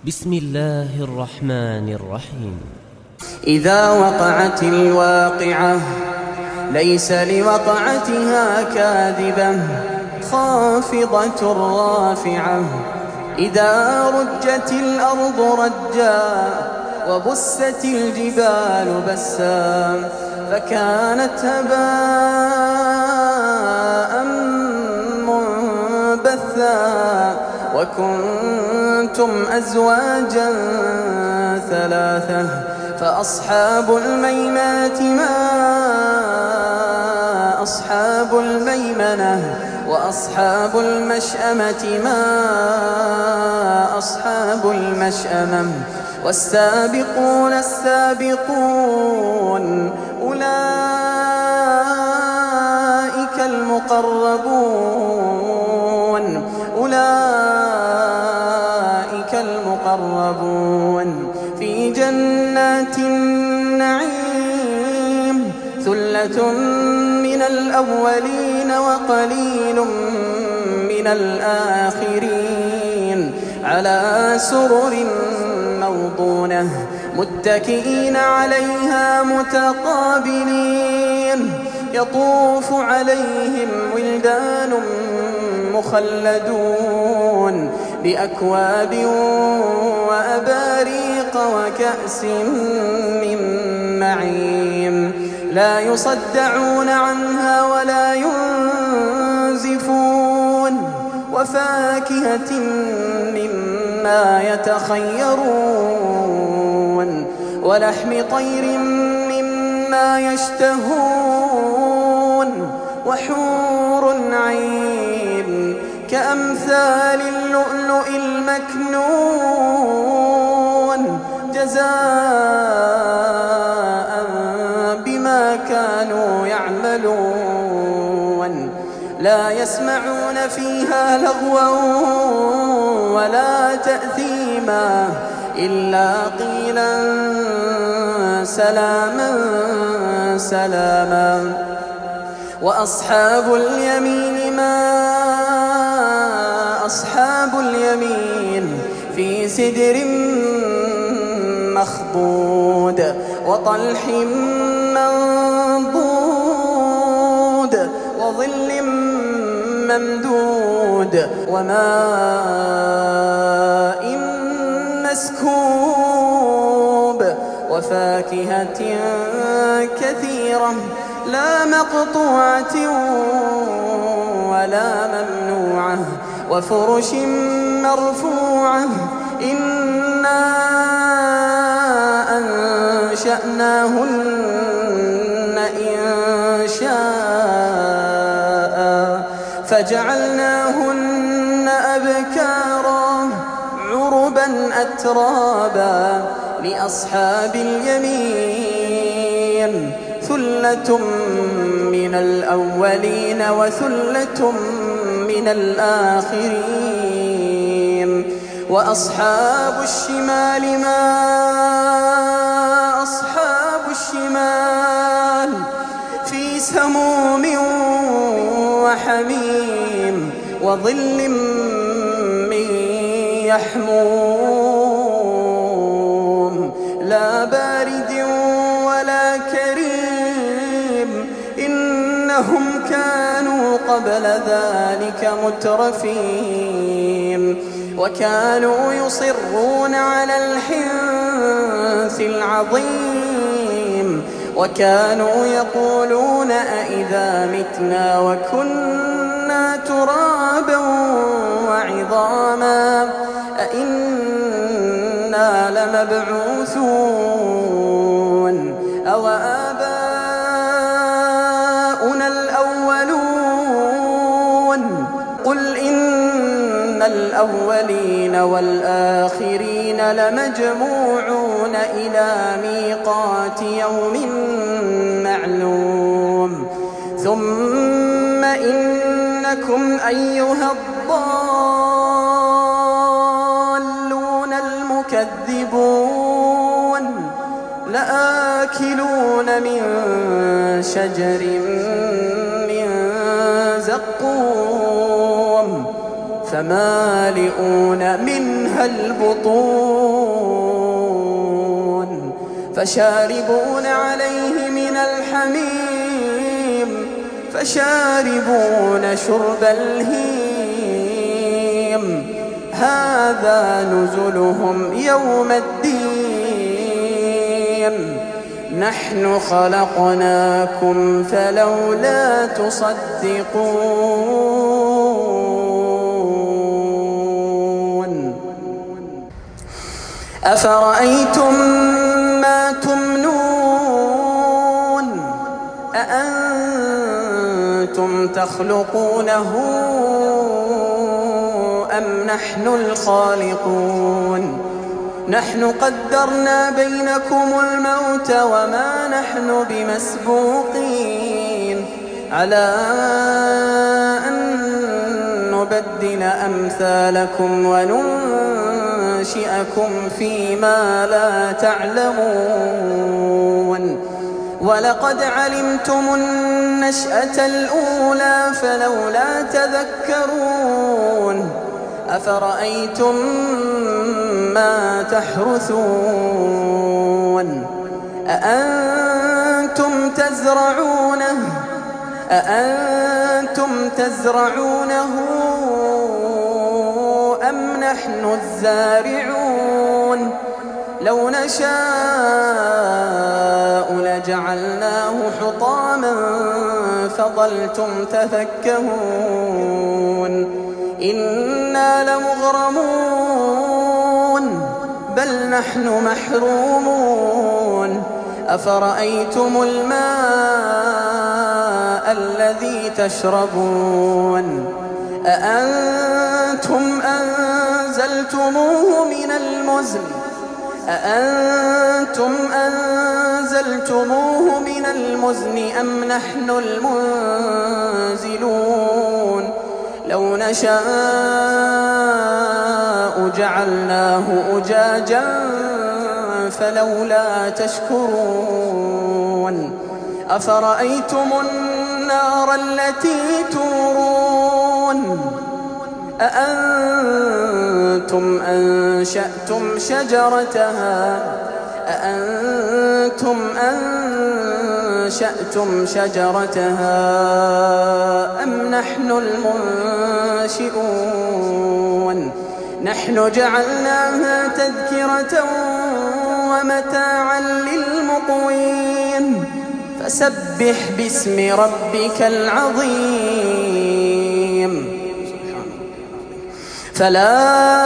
بسم الله الرحمن الرحيم. إذا وقعت الواقعة ليس لوقعتها كاذبة خافضة رافعة. إذا رجت الأرض رجا وبست الجبال بسا فكانت هباء منبثا وكنتم أزواجا ثلاثة فأصحاب الميمنة ما أصحاب الميمنة وأصحاب المشأمة ما أصحاب المشأمة والسابقون السابقون أولئك المقربون في جنات النعيم ثلة من الأولين وقليل من الآخرين على سرر موضونة متكئين عليها متقابلين يطوف عليهم ولدان مخلدون بأكواب وأباريق وكأس من معين لا يصدعون عنها ولا ينزفون وفاكهة مما يتخيرون ولحم طير مما يشتهون وحور عين كأمثال اللؤلؤ المكنون جزاء بما كانوا يعملون لا يسمعون فيها لغوا ولا تأثيما إلا قيلا سلاما سلاما. وأصحاب اليمين ما أصحاب اليمين في سدر مخضود وطلح منضود وظل ممدود وماء مسكوب وفاكهة كثيرة لا مقطوعة ولا ممنوعة وفرش مرفوعة إنا أنشأناهن إنشاء فجعلناهن أبكارا عربا أترابا لأصحاب اليمين ثلة من الأولين وثلة من الآخرين. وأصحاب الشمال ما أصحاب الشمال في سموم وحميم وظل من يحموم لا بارد ولا كريم إنهم كانوا قبل ذلك مترفين وكانوا يصرون على الحنث العظيم وكانوا يقولون أئذا متنا وكنا ترابا وعظاما أئنا لمبعوثون أو آباؤنا الأولون قل إن الأولين والآخرين لمجموعون إلى ميقات يوم معلوم ثم إنكم أيها الضالون المكذبون لآكلون من شجر من زقوم فمالئون منها فيها البطون فشاربون عليه من الحميم فشاربون شرب الهيم هذا نزلهم يوم الدين نحن خلقناكم فلولا تصدقون أفرأيتم ما تمنون أأنتم تخلقونه أم نحن الخالقون نحن قدرنا بينكم الموت وما نحن بمسبوقين على أن نبدل أمثالكم وننشئكم فيما لا تعلمون ولقد علمتم النشأة الأولى فلولا تذكرون أفرأيتم ما تحرثون أأنتم تزرعونه أم نحن الزارعون لو نشاء لجعلناه حطاما فظلتم تفكهون إنا لمغرمون بل نحن محرومون أفرأيتم الماء الذي تشربون أأنتم أنزلتموه من المزن أم نحن المنزلون لو نشاء جعلناه أجاجا فلولا تشكرون أفرأيتم النار التي تورون أأنتم أنشأتم شجرتها أم نحن المنشئون نحن جعلناها تذكرة ومتاعا للمقوين فسبح باسم ربك العظيم فلا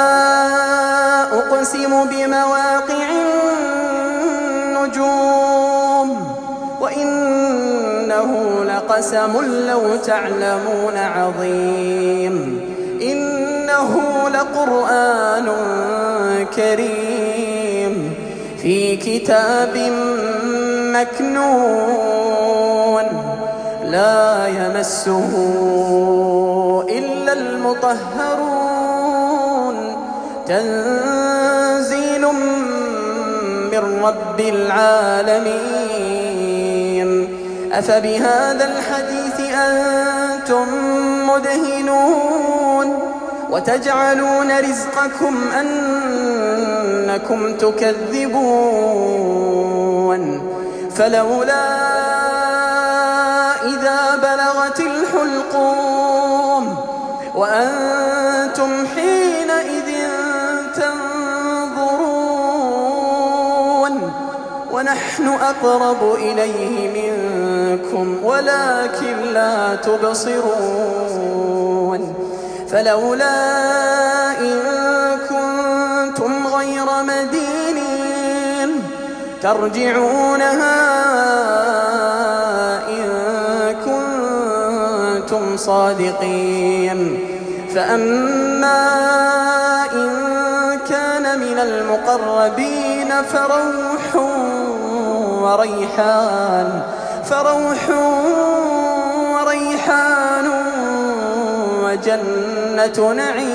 أقسم بمواقع النجوم وإنه لقسم لو تعلمون عظيم إنه لقرآن كريم في كتاب مكنون لا يمسه إلا المطهرون تنزيل من رب العالمين أفبهذا الحديث أنتم مدهنون وتجعلون رزقكم أنكم تكذبون فلولا إذا بلغت الحلقوم وأنتم حينئذ تنظرون ونحن أقرب إليه منكم ولكن لا تبصرون فلولا إن كنتم غير مدينين ترجعونها إن كنتم صادقين فأما إن كان من المقربين فروح وريحان وجنة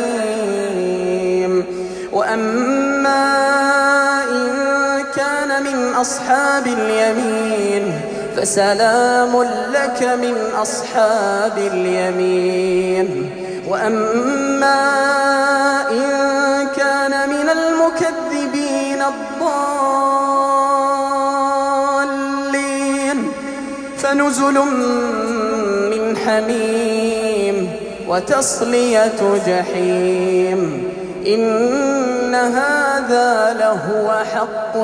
نعيم وأما إن كان من أصحاب اليمين فسلام لك من أصحاب اليمين وأما إن كان نزل من حميم وتصلية جحيم إن هذا لهو حق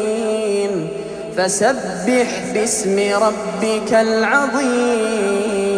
اليقين فسبح باسم ربك العظيم